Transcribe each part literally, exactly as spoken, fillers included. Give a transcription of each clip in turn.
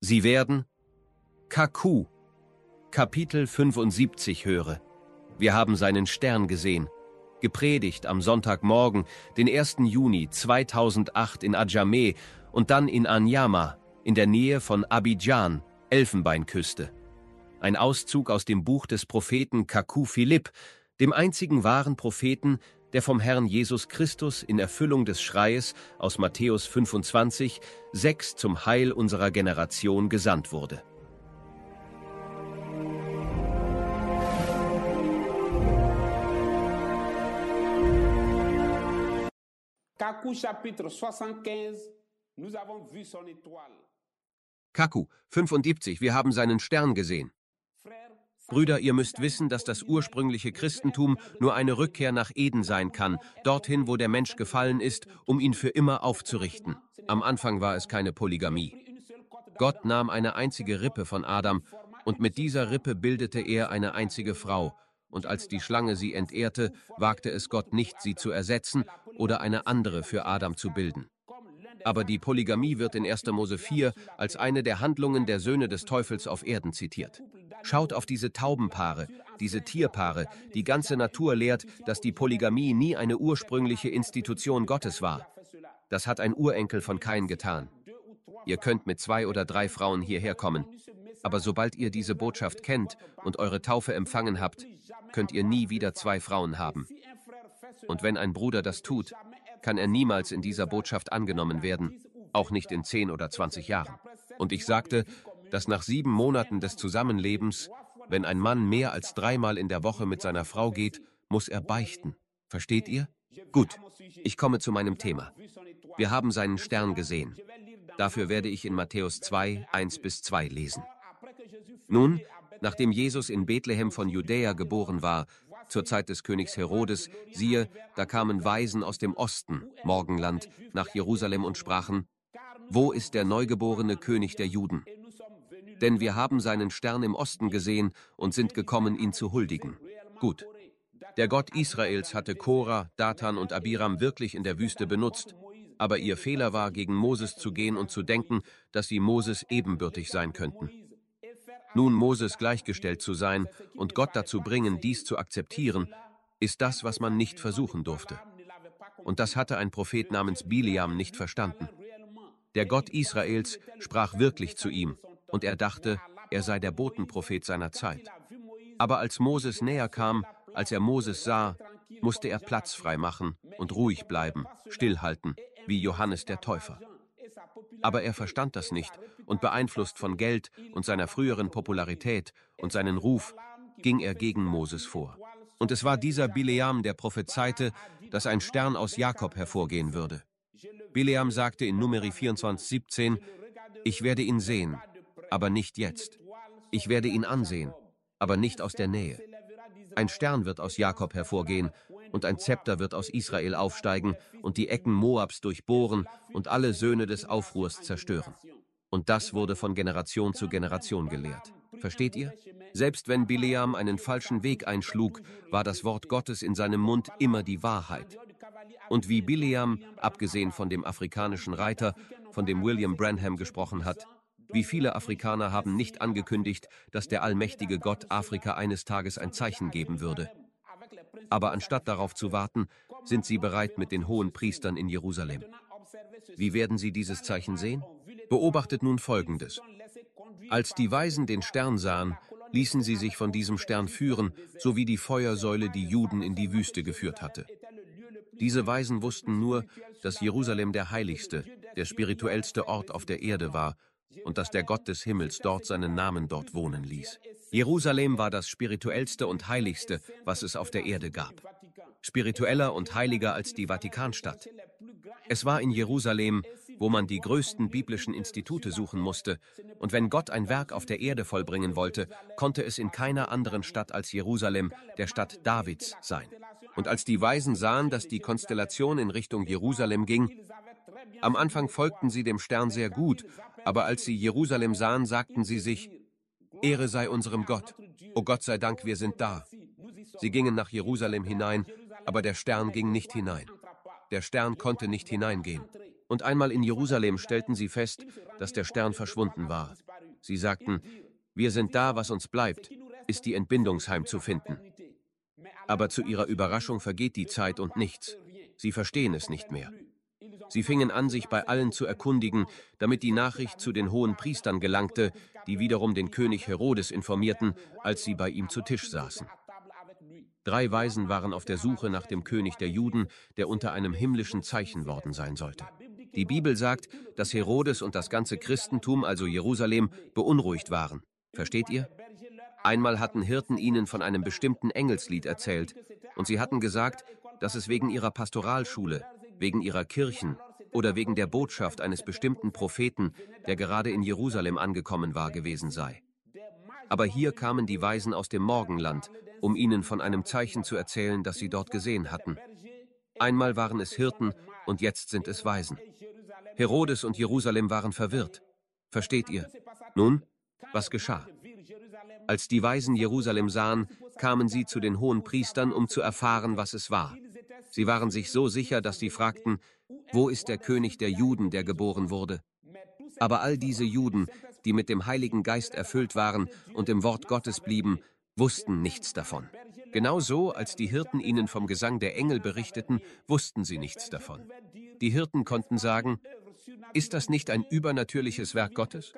Sie werden Kaku, Kapitel fünfundsiebzig höre. Wir haben seinen Stern gesehen. Gepredigt am Sonntagmorgen, den ersten Juni zweitausendacht in Adjamé und dann in Anyama, in der Nähe von Abidjan, Elfenbeinküste. Ein Auszug aus dem Buch des Propheten Kaku Philipp, dem einzigen wahren Propheten, der vom Herrn Jesus Christus in Erfüllung des Schreies aus Matthäus fünfundzwanzig, sechs zum Heil unserer Generation gesandt wurde. Kaku chapitre soixante-quinze, nous avons vu son étoile. Kaku, fünfundsiebzig, wir haben seinen Stern gesehen. Brüder, ihr müsst wissen, dass das ursprüngliche Christentum nur eine Rückkehr nach Eden sein kann, dorthin, wo der Mensch gefallen ist, um ihn für immer aufzurichten. Am Anfang war es keine Polygamie. Gott nahm eine einzige Rippe von Adam, und mit dieser Rippe bildete er eine einzige Frau. Und als die Schlange sie entehrte, wagte es Gott nicht, sie zu ersetzen oder eine andere für Adam zu bilden. Aber die Polygamie wird in erster Mose vier als eine der Handlungen der Söhne des Teufels auf Erden zitiert. Schaut auf diese Taubenpaare, diese Tierpaare. Die ganze Natur lehrt, dass die Polygamie nie eine ursprüngliche Institution Gottes war. Das hat ein Urenkel von Kain getan. Ihr könnt mit zwei oder drei Frauen hierher kommen. Aber sobald ihr diese Botschaft kennt und eure Taufe empfangen habt, könnt ihr nie wieder zwei Frauen haben. Und wenn ein Bruder das tut, kann er niemals in dieser Botschaft angenommen werden, auch nicht in zehn oder zwanzig Jahren. Und ich sagte, dass nach sieben Monaten des Zusammenlebens, wenn ein Mann mehr als dreimal in der Woche mit seiner Frau geht, muss er beichten. Versteht ihr? Gut, ich komme zu meinem Thema. Wir haben seinen Stern gesehen. Dafür werde ich in Matthäus zwei, eins bis zwei lesen. Nun, nachdem Jesus in Bethlehem von Judäa geboren war, zur Zeit des Königs Herodes, siehe, da kamen Weisen aus dem Osten, Morgenland, nach Jerusalem und sprachen: Wo ist der neugeborene König der Juden? Denn wir haben seinen Stern im Osten gesehen und sind gekommen, ihn zu huldigen. Gut. Der Gott Israels hatte Korah, Datan und Abiram wirklich in der Wüste benutzt, aber ihr Fehler war, gegen Moses zu gehen und zu denken, dass sie Moses ebenbürtig sein könnten. Nun Moses gleichgestellt zu sein und Gott dazu bringen, dies zu akzeptieren, ist das, was man nicht versuchen durfte. Und das hatte ein Prophet namens Bileam nicht verstanden. Der Gott Israels sprach wirklich zu ihm, und er dachte, er sei der Botenprophet seiner Zeit. Aber als Moses näher kam, als er Moses sah, musste er Platz frei machen und ruhig bleiben, stillhalten, wie Johannes der Täufer. Aber er verstand das nicht und beeinflusst von Geld und seiner früheren Popularität und seinen Ruf, ging er gegen Moses vor. Und es war dieser Bileam, der prophezeite, dass ein Stern aus Jakob hervorgehen würde. Bileam sagte in Numeri vierundzwanzig, siebzehn, ich werde ihn sehen, aber nicht jetzt. Ich werde ihn ansehen, aber nicht aus der Nähe. Ein Stern wird aus Jakob hervorgehen, und ein Zepter wird aus Israel aufsteigen und die Ecken Moabs durchbohren und alle Söhne des Aufruhrs zerstören. Und das wurde von Generation zu Generation gelehrt. Versteht ihr? Selbst wenn Bileam einen falschen Weg einschlug, war das Wort Gottes in seinem Mund immer die Wahrheit. Und wie Bileam, abgesehen von dem afrikanischen Reiter, von dem William Branham gesprochen hat, wie viele Afrikaner haben nicht angekündigt, dass der allmächtige Gott Afrika eines Tages ein Zeichen geben würde. Aber anstatt darauf zu warten, sind sie bereit mit den hohen Priestern in Jerusalem. Wie werden sie dieses Zeichen sehen? Beobachtet nun Folgendes. Als die Weisen den Stern sahen, ließen sie sich von diesem Stern führen, so wie die Feuersäule die Juden in die Wüste geführt hatte. Diese Weisen wussten nur, dass Jerusalem der heiligste, der spirituellste Ort auf der Erde war und dass der Gott des Himmels dort seinen Namen dort wohnen ließ. Jerusalem war das spirituellste und heiligste, was es auf der Erde gab. Spiritueller und heiliger als die Vatikanstadt. Es war in Jerusalem, wo man die größten biblischen Institute suchen musste, und wenn Gott ein Werk auf der Erde vollbringen wollte, konnte es in keiner anderen Stadt als Jerusalem, der Stadt Davids, sein. Und als die Weisen sahen, dass die Konstellation in Richtung Jerusalem ging, am Anfang folgten sie dem Stern sehr gut, aber als sie Jerusalem sahen, sagten sie sich: Ehre sei unserem Gott, o Gott sei Dank, wir sind da. Sie gingen nach Jerusalem hinein, aber der Stern ging nicht hinein. Der Stern konnte nicht hineingehen. Und einmal in Jerusalem stellten sie fest, dass der Stern verschwunden war. Sie sagten, wir sind da, was uns bleibt, ist die Entbindungsheim zu finden. Aber zu ihrer Überraschung vergeht die Zeit und nichts. Sie verstehen es nicht mehr. Sie fingen an, sich bei allen zu erkundigen, damit die Nachricht zu den hohen Priestern gelangte, die wiederum den König Herodes informierten, als sie bei ihm zu Tisch saßen. Drei Weisen waren auf der Suche nach dem König der Juden, der unter einem himmlischen Zeichen worden sein sollte. Die Bibel sagt, dass Herodes und das ganze Christentum, also Jerusalem, beunruhigt waren. Versteht ihr? Einmal hatten Hirten ihnen von einem bestimmten Engelslied erzählt, und sie hatten gesagt, dass es wegen ihrer Pastoralschule, wegen ihrer Kirchen oder wegen der Botschaft eines bestimmten Propheten, der gerade in Jerusalem angekommen war, gewesen sei. Aber hier kamen die Weisen aus dem Morgenland, um ihnen von einem Zeichen zu erzählen, das sie dort gesehen hatten. Einmal waren es Hirten und jetzt sind es Weisen. Herodes und Jerusalem waren verwirrt. Versteht ihr? Nun, was geschah? Als die Weisen Jerusalem sahen, kamen sie zu den hohen Priestern, um zu erfahren, was es war. Sie waren sich so sicher, dass sie fragten, wo ist der König der Juden, der geboren wurde? Aber all diese Juden, die mit dem Heiligen Geist erfüllt waren und im Wort Gottes blieben, wussten nichts davon. Genauso, als die Hirten ihnen vom Gesang der Engel berichteten, wussten sie nichts davon. Die Hirten konnten sagen, ist das nicht ein übernatürliches Werk Gottes?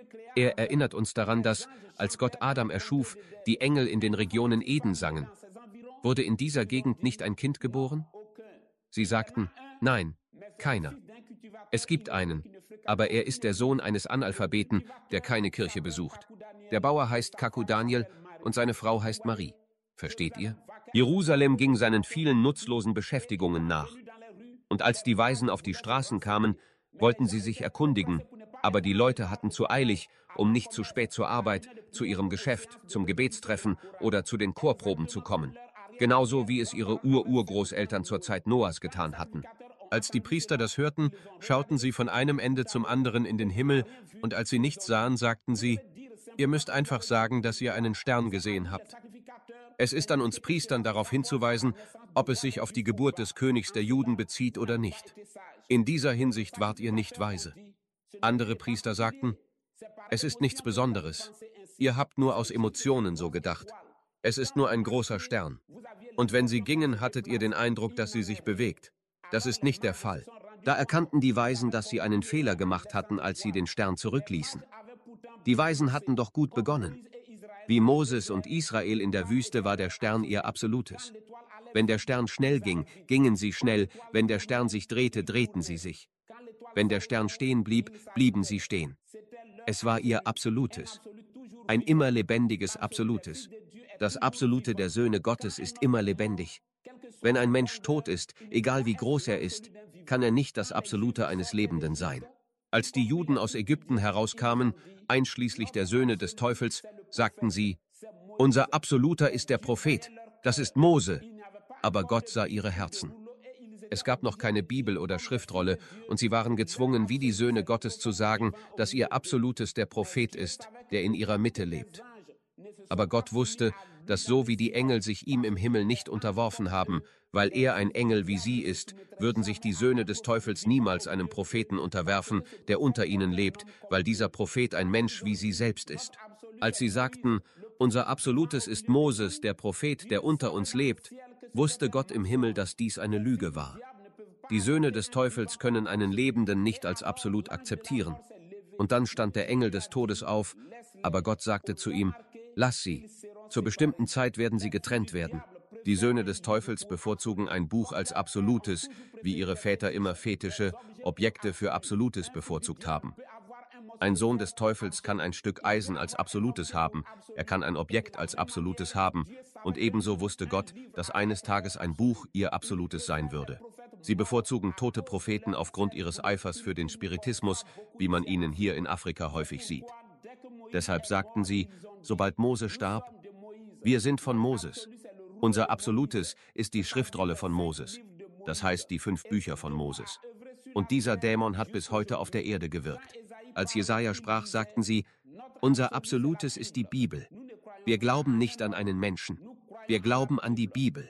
Er erinnert uns daran, dass, als Gott Adam erschuf, die Engel in den Regionen Eden sangen. Wurde in dieser Gegend nicht ein Kind geboren? Sie sagten, nein, keiner. Es gibt einen, aber er ist der Sohn eines Analphabeten, der keine Kirche besucht. Der Bauer heißt Kaku Daniel und seine Frau heißt Marie. Versteht ihr? Jerusalem ging seinen vielen nutzlosen Beschäftigungen nach. Und als die Weisen auf die Straßen kamen, wollten sie sich erkundigen, aber die Leute hatten zu eilig, um nicht zu spät zur Arbeit, zu ihrem Geschäft, zum Gebetstreffen oder zu den Chorproben zu kommen. Genauso wie es ihre Ur-Urgroßeltern zur Zeit Noahs getan hatten. Als die Priester das hörten, schauten sie von einem Ende zum anderen in den Himmel, und als sie nichts sahen, sagten sie, ihr müsst einfach sagen, dass ihr einen Stern gesehen habt. Es ist an uns Priestern darauf hinzuweisen, ob es sich auf die Geburt des Königs der Juden bezieht oder nicht. In dieser Hinsicht wart ihr nicht weise. Andere Priester sagten, es ist nichts Besonderes. Ihr habt nur aus Emotionen so gedacht. Es ist nur ein großer Stern. Und wenn sie gingen, hattet ihr den Eindruck, dass sie sich bewegt. Das ist nicht der Fall. Da erkannten die Weisen, dass sie einen Fehler gemacht hatten, als sie den Stern zurückließen. Die Weisen hatten doch gut begonnen. Wie Moses und Israel in der Wüste war der Stern ihr Absolutes. Wenn der Stern schnell ging, gingen sie schnell. Wenn der Stern sich drehte, drehten sie sich. Wenn der Stern stehen blieb, blieben sie stehen. Es war ihr Absolutes. Ein immer lebendiges Absolutes. Das Absolute der Söhne Gottes ist immer lebendig. Wenn ein Mensch tot ist, egal wie groß er ist, kann er nicht das Absolute eines Lebenden sein. Als die Juden aus Ägypten herauskamen, einschließlich der Söhne des Teufels, sagten sie, unser Absoluter ist der Prophet, das ist Mose. Aber Gott sah ihre Herzen. Es gab noch keine Bibel oder Schriftrolle, und sie waren gezwungen, wie die Söhne Gottes zu sagen, dass ihr Absolutes der Prophet ist, der in ihrer Mitte lebt. Aber Gott wusste, dass so wie die Engel sich ihm im Himmel nicht unterworfen haben, weil er ein Engel wie sie ist, würden sich die Söhne des Teufels niemals einem Propheten unterwerfen, der unter ihnen lebt, weil dieser Prophet ein Mensch wie sie selbst ist. Als sie sagten, unser Absolutes ist Moses, der Prophet, der unter uns lebt, wusste Gott im Himmel, dass dies eine Lüge war. Die Söhne des Teufels können einen Lebenden nicht als absolut akzeptieren. Und dann stand der Engel des Todes auf, aber Gott sagte zu ihm, lass sie, zur bestimmten Zeit werden sie getrennt werden. Die Söhne des Teufels bevorzugen ein Buch als Absolutes, wie ihre Väter immer fetische Objekte für Absolutes bevorzugt haben. Ein Sohn des Teufels kann ein Stück Eisen als Absolutes haben, er kann ein Objekt als Absolutes haben, und ebenso wusste Gott, dass eines Tages ein Buch ihr Absolutes sein würde. Sie bevorzugen tote Propheten aufgrund ihres Eifers für den Spiritismus, wie man ihnen hier in Afrika häufig sieht. Deshalb sagten sie, sobald Mose starb, wir sind von Moses. Unser Absolutes ist die Schriftrolle von Moses, das heißt die fünf Bücher von Moses. Und dieser Dämon hat bis heute auf der Erde gewirkt. Als Jesaja sprach, sagten sie, unser Absolutes ist die Bibel. Wir glauben nicht an einen Menschen. Wir glauben an die Bibel.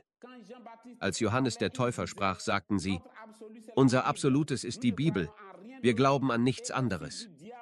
Als Johannes der Täufer sprach, sagten sie, unser Absolutes ist die Bibel. Wir glauben an nichts anderes.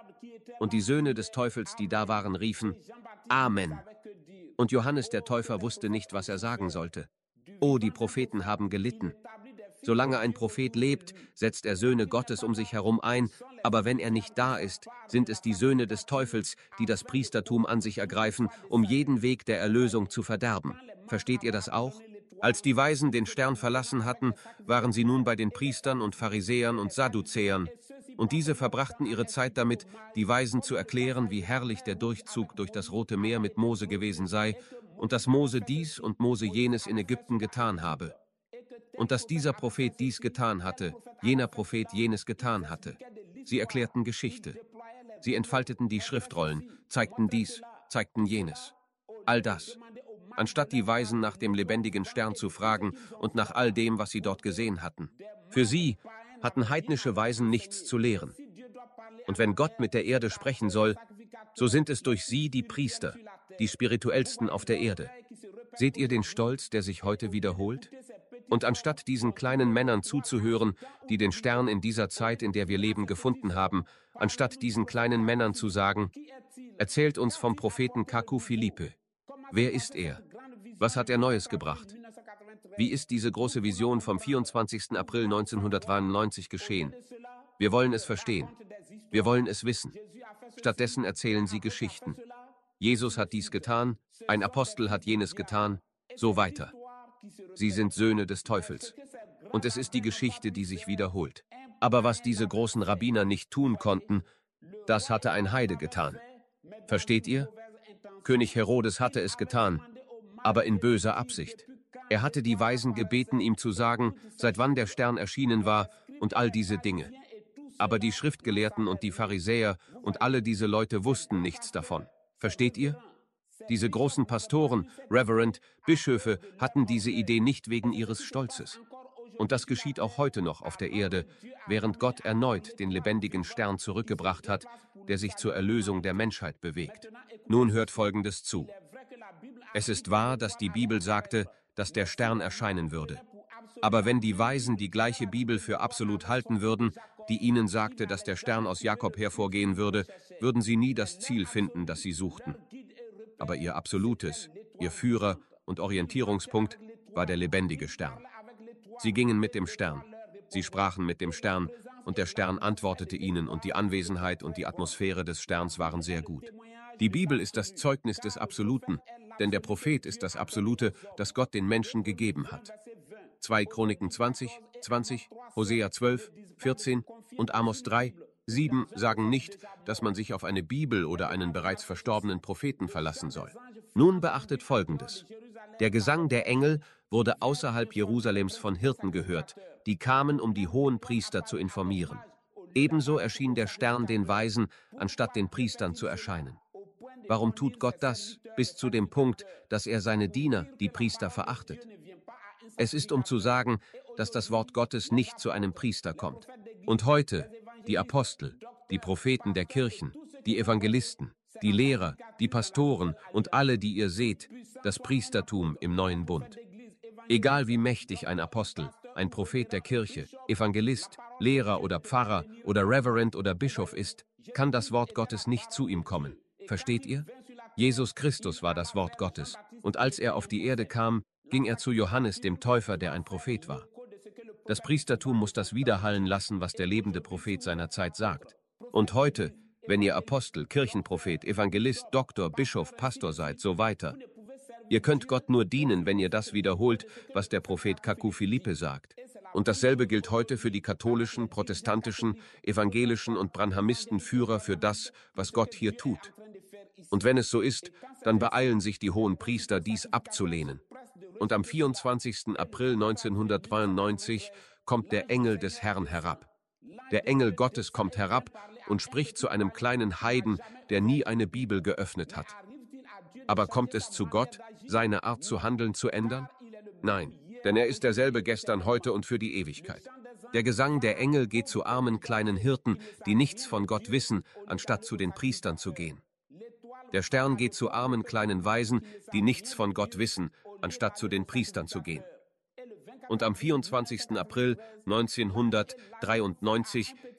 Und die Söhne des Teufels, die da waren, riefen: Amen. Und Johannes der Täufer wusste nicht, was er sagen sollte. Oh, die Propheten haben gelitten. Solange ein Prophet lebt, setzt er Söhne Gottes um sich herum ein, aber wenn er nicht da ist, sind es die Söhne des Teufels, die das Priestertum an sich ergreifen, um jeden Weg der Erlösung zu verderben. Versteht ihr das auch? Als die Weisen den Stern verlassen hatten, waren sie nun bei den Priestern und Pharisäern und Sadduzäern. Und diese verbrachten ihre Zeit damit, die Weisen zu erklären, wie herrlich der Durchzug durch das Rote Meer mit Mose gewesen sei und dass Mose dies und Mose jenes in Ägypten getan habe. Und dass dieser Prophet dies getan hatte, jener Prophet jenes getan hatte. Sie erklärten Geschichte. Sie entfalteten die Schriftrollen, zeigten dies, zeigten jenes. All das. Anstatt die Weisen nach dem lebendigen Stern zu fragen und nach all dem, was sie dort gesehen hatten. Für sie hatten heidnische Weisen nichts zu lehren. Und wenn Gott mit der Erde sprechen soll, so sind es durch sie die Priester, die spirituellsten auf der Erde. Seht ihr den Stolz, der sich heute wiederholt? Und anstatt diesen kleinen Männern zuzuhören, die den Stern in dieser Zeit, in der wir leben, gefunden haben, anstatt diesen kleinen Männern zu sagen: Erzählt uns vom Propheten Kaku Philippe. Wer ist er? Was hat er Neues gebracht? Wie ist diese große Vision vom vierundzwanzigsten April neunzehnhundertdreiundneunzig geschehen? Wir wollen es verstehen. Wir wollen es wissen. Stattdessen erzählen sie Geschichten. Jesus hat dies getan, ein Apostel hat jenes getan, so weiter. Sie sind Söhne des Teufels. Und es ist die Geschichte, die sich wiederholt. Aber was diese großen Rabbiner nicht tun konnten, das hatte ein Heide getan. Versteht ihr? König Herodes hatte es getan, aber in böser Absicht. Er hatte die Weisen gebeten, ihm zu sagen, seit wann der Stern erschienen war und all diese Dinge. Aber die Schriftgelehrten und die Pharisäer und alle diese Leute wussten nichts davon. Versteht ihr? Diese großen Pastoren, Reverend, Bischöfe hatten diese Idee nicht wegen ihres Stolzes. Und das geschieht auch heute noch auf der Erde, während Gott erneut den lebendigen Stern zurückgebracht hat, der sich zur Erlösung der Menschheit bewegt. Nun hört Folgendes zu. Es ist wahr, dass die Bibel sagte, dass der Stern erscheinen würde. Aber wenn die Weisen die gleiche Bibel für absolut halten würden, die ihnen sagte, dass der Stern aus Jakob hervorgehen würde, würden sie nie das Ziel finden, das sie suchten. Aber ihr absolutes, ihr Führer und Orientierungspunkt war der lebendige Stern. Sie gingen mit dem Stern, sie sprachen mit dem Stern, und der Stern antwortete ihnen, und die Anwesenheit und die Atmosphäre des Sterns waren sehr gut. Die Bibel ist das Zeugnis des Absoluten, denn der Prophet ist das Absolute, das Gott den Menschen gegeben hat. zwei Chroniken zwanzig, zwanzig, Hosea zwölf, vierzehn und Amos drei, sieben sagen nicht, dass man sich auf eine Bibel oder einen bereits verstorbenen Propheten verlassen soll. Nun beachtet Folgendes. Der Gesang der Engel wurde außerhalb Jerusalems von Hirten gehört, die kamen, um die hohen Priester zu informieren. Ebenso erschien der Stern den Weisen, anstatt den Priestern zu erscheinen. Warum tut Gott das, bis zu dem Punkt, dass er seine Diener, die Priester, verachtet? Es ist, um zu sagen, dass das Wort Gottes nicht zu einem Priester kommt. Und heute, die Apostel, die Propheten der Kirchen, die Evangelisten, die Lehrer, die Pastoren und alle, die ihr seht, das Priestertum im neuen Bund. Egal wie mächtig ein Apostel, ein Prophet der Kirche, Evangelist, Lehrer oder Pfarrer oder Reverend oder Bischof ist, kann das Wort Gottes nicht zu ihm kommen. Versteht ihr? Jesus Christus war das Wort Gottes, und als er auf die Erde kam, ging er zu Johannes dem Täufer, der ein Prophet war. Das Priestertum muss das widerhallen lassen, was der lebende Prophet seiner Zeit sagt. Und heute, wenn ihr Apostel, Kirchenprophet, Evangelist, Doktor, Bischof, Pastor seid, so weiter. Ihr könnt Gott nur dienen, wenn ihr das wiederholt, was der Prophet Kaku Philippe sagt. Und dasselbe gilt heute für die katholischen, protestantischen, evangelischen und Branhamisten-Führer für das, was Gott hier tut. Und wenn es so ist, dann beeilen sich die hohen Priester, dies abzulehnen. Und am vierundzwanzigsten April neunzehnhundertdreiundneunzig kommt der Engel des Herrn herab. Der Engel Gottes kommt herab und spricht zu einem kleinen Heiden, der nie eine Bibel geöffnet hat. Aber kommt es zu Gott, seine Art zu handeln zu ändern? Nein, denn er ist derselbe gestern, heute und für die Ewigkeit. Der Gesang der Engel geht zu armen kleinen Hirten, die nichts von Gott wissen, anstatt zu den Priestern zu gehen. Der Stern geht zu armen kleinen Weisen, die nichts von Gott wissen, anstatt zu den Priestern zu gehen. Und am vierundzwanzigsten April neunzehnhundertdreiundneunzig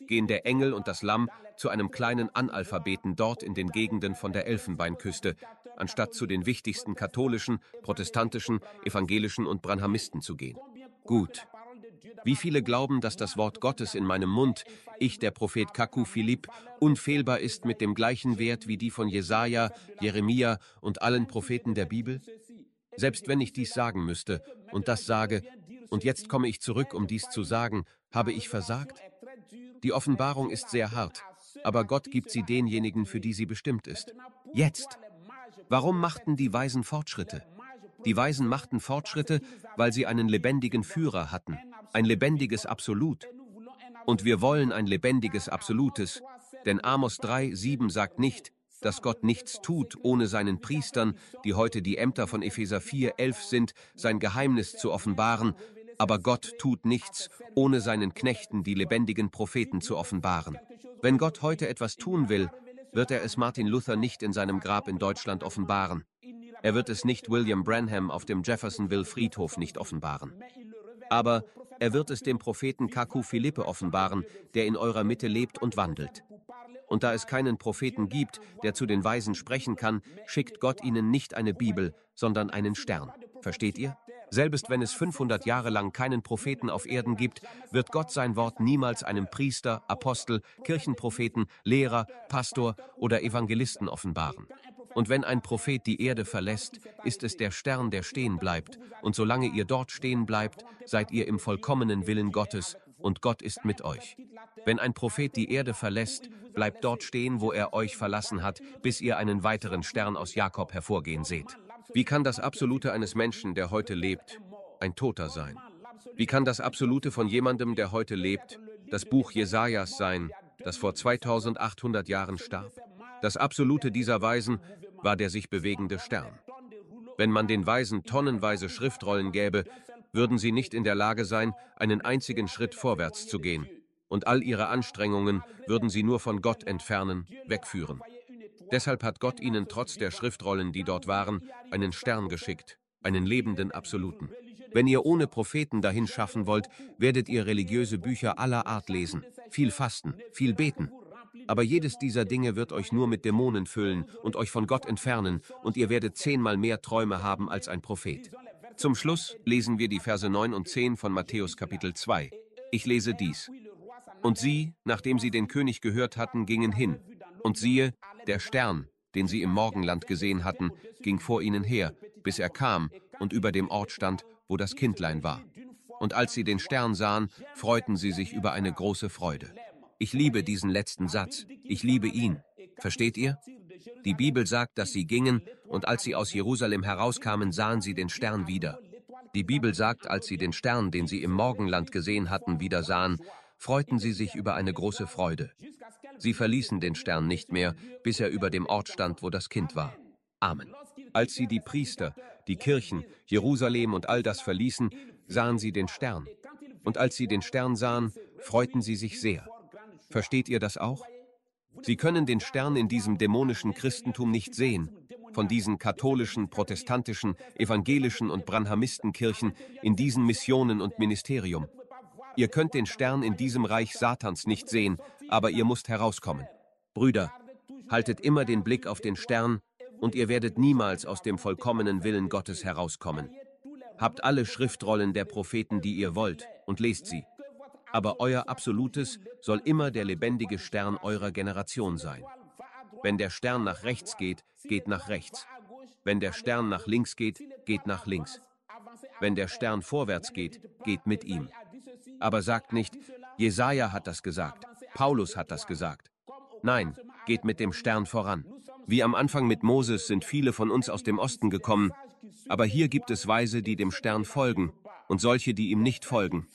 gehen der Engel und das Lamm zu einem kleinen Analphabeten dort in den Gegenden von der Elfenbeinküste, anstatt zu den wichtigsten katholischen, protestantischen, evangelischen und Branhamisten zu gehen. Gut. Wie viele glauben, dass das Wort Gottes in meinem Mund, ich, der Prophet Kaku Philipp, unfehlbar ist mit dem gleichen Wert wie die von Jesaja, Jeremia und allen Propheten der Bibel? Selbst wenn ich dies sagen müsste und das sage, und jetzt komme ich zurück, um dies zu sagen, habe ich versagt? Die Offenbarung ist sehr hart, aber Gott gibt sie denjenigen, für die sie bestimmt ist. Jetzt! Warum machten die Weisen Fortschritte? Die Weisen machten Fortschritte, weil sie einen lebendigen Führer hatten, ein lebendiges Absolut. Und wir wollen ein lebendiges Absolutes, denn Amos drei, sieben sagt nicht, dass Gott nichts tut, ohne seinen Priestern, die heute die Ämter von Epheser vier, elf sind, sein Geheimnis zu offenbaren, aber Gott tut nichts, ohne seinen Knechten, die lebendigen Propheten, zu offenbaren. Wenn Gott heute etwas tun will, wird er es Martin Luther nicht in seinem Grab in Deutschland offenbaren. Er wird es nicht William Branham auf dem Jeffersonville-Friedhof nicht offenbaren. Aber er wird es dem Propheten Kaku Philippe offenbaren, der in eurer Mitte lebt und wandelt. Und da es keinen Propheten gibt, der zu den Weisen sprechen kann, schickt Gott ihnen nicht eine Bibel, sondern einen Stern. Versteht ihr? Selbst wenn es fünfhundert Jahre lang keinen Propheten auf Erden gibt, wird Gott sein Wort niemals einem Priester, Apostel, Kirchenpropheten, Lehrer, Pastor oder Evangelisten offenbaren. Und wenn ein Prophet die Erde verlässt, ist es der Stern, der stehen bleibt, und solange ihr dort stehen bleibt, seid ihr im vollkommenen Willen Gottes, und Gott ist mit euch. Wenn ein Prophet die Erde verlässt, bleibt dort stehen, wo er euch verlassen hat, bis ihr einen weiteren Stern aus Jakob hervorgehen seht. Wie kann das Absolute eines Menschen, der heute lebt, ein Toter sein? Wie kann das Absolute von jemandem, der heute lebt, das Buch Jesajas sein, das vor zweitausendachthundert Jahren starb? Das Absolute dieser Weisen war der sich bewegende Stern. Wenn man den Weisen tonnenweise Schriftrollen gäbe, würden sie nicht in der Lage sein, einen einzigen Schritt vorwärts zu gehen. Und all ihre Anstrengungen würden sie nur von Gott entfernen, wegführen. Deshalb hat Gott ihnen trotz der Schriftrollen, die dort waren, einen Stern geschickt, einen lebenden Absoluten. Wenn ihr ohne Propheten dahin schaffen wollt, werdet ihr religiöse Bücher aller Art lesen, viel fasten, viel beten. Aber jedes dieser Dinge wird euch nur mit Dämonen füllen und euch von Gott entfernen, und ihr werdet zehnmal mehr Träume haben als ein Prophet. Zum Schluss lesen wir die Verse neun und zehn von Matthäus Kapitel zwei. Ich lese dies. Und sie, nachdem sie den König gehört hatten, gingen hin. Und siehe, der Stern, den sie im Morgenland gesehen hatten, ging vor ihnen her, bis er kam und über dem Ort stand, wo das Kindlein war. Und als sie den Stern sahen, freuten sie sich über eine große Freude. Ich liebe diesen letzten Satz. Ich liebe ihn. Versteht ihr? Die Bibel sagt, dass sie gingen, und als sie aus Jerusalem herauskamen, sahen sie den Stern wieder. Die Bibel sagt, als sie den Stern, den sie im Morgenland gesehen hatten, wieder sahen, freuten sie sich über eine große Freude. Sie verließen den Stern nicht mehr, bis er über dem Ort stand, wo das Kind war. Amen. Als sie die Priester, die Kirchen, Jerusalem und all das verließen, sahen sie den Stern. Und als sie den Stern sahen, freuten sie sich sehr. Versteht ihr das auch? Sie können den Stern in diesem dämonischen Christentum nicht sehen, von diesen katholischen, protestantischen, evangelischen und Branhamistenkirchen, in diesen Missionen und Ministerium. Ihr könnt den Stern in diesem Reich Satans nicht sehen, aber ihr müsst herauskommen. Brüder, haltet immer den Blick auf den Stern, und ihr werdet niemals aus dem vollkommenen Willen Gottes herauskommen. Habt alle Schriftrollen der Propheten, die ihr wollt, und lest sie. Aber euer Absolutes soll immer der lebendige Stern eurer Generation sein. Wenn der Stern nach rechts geht, geht nach rechts. Wenn der Stern nach links geht, geht nach links. Wenn der Stern vorwärts geht, geht mit ihm. Aber sagt nicht, Jesaja hat das gesagt, Paulus hat das gesagt. Nein, geht mit dem Stern voran. Wie am Anfang mit Moses sind viele von uns aus dem Osten gekommen, aber hier gibt es Weise, die dem Stern folgen, und solche, die ihm nicht folgen.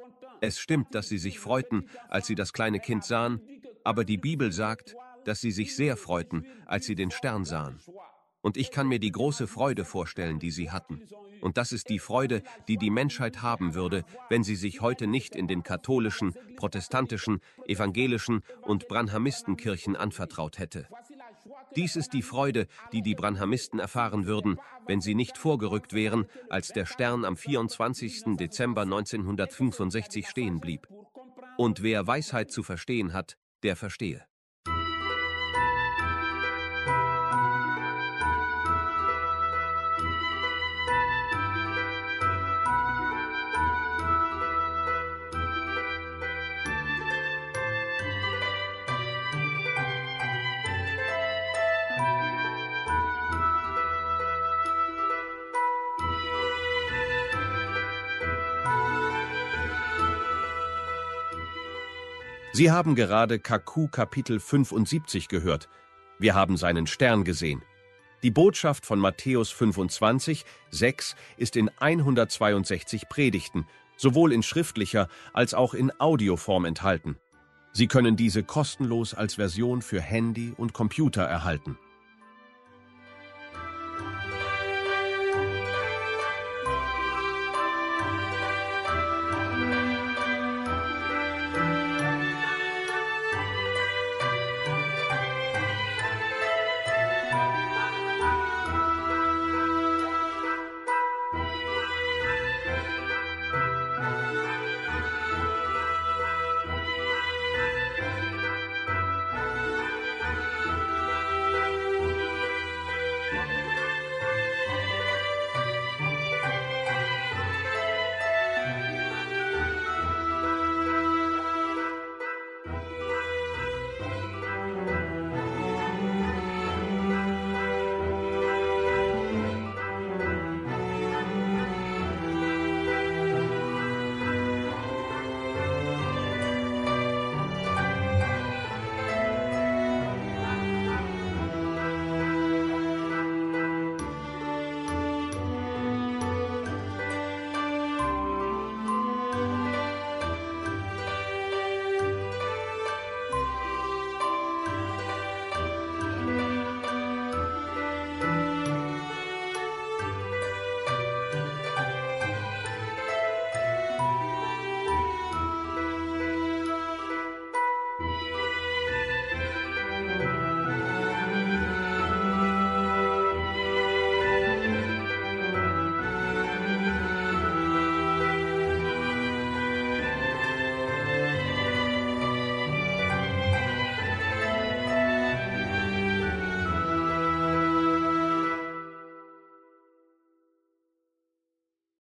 Es stimmt, dass sie sich freuten, als sie das kleine Kind sahen, aber die Bibel sagt, dass sie sich sehr freuten, als sie den Stern sahen. Und ich kann mir die große Freude vorstellen, die sie hatten. Und das ist die Freude, die die Menschheit haben würde, wenn sie sich heute nicht in den katholischen, protestantischen, evangelischen und Branhamistenkirchen anvertraut hätte. Dies ist die Freude, die die Branhamisten erfahren würden, wenn sie nicht vorgerückt wären, als der Stern am vierundzwanzigsten Dezember neunzehnhundertfünfundsechzig stehen blieb. Und wer Weisheit zu verstehen hat, der verstehe. Sie haben gerade Kaku Kapitel fünfundsiebzig gehört. Wir haben seinen Stern gesehen. Die Botschaft von Matthäus fünfundzwanzig, sechs ist in hundertzweiundsechzig Predigten, sowohl in schriftlicher als auch in Audioform enthalten. Sie können diese kostenlos als Version für Handy und Computer erhalten.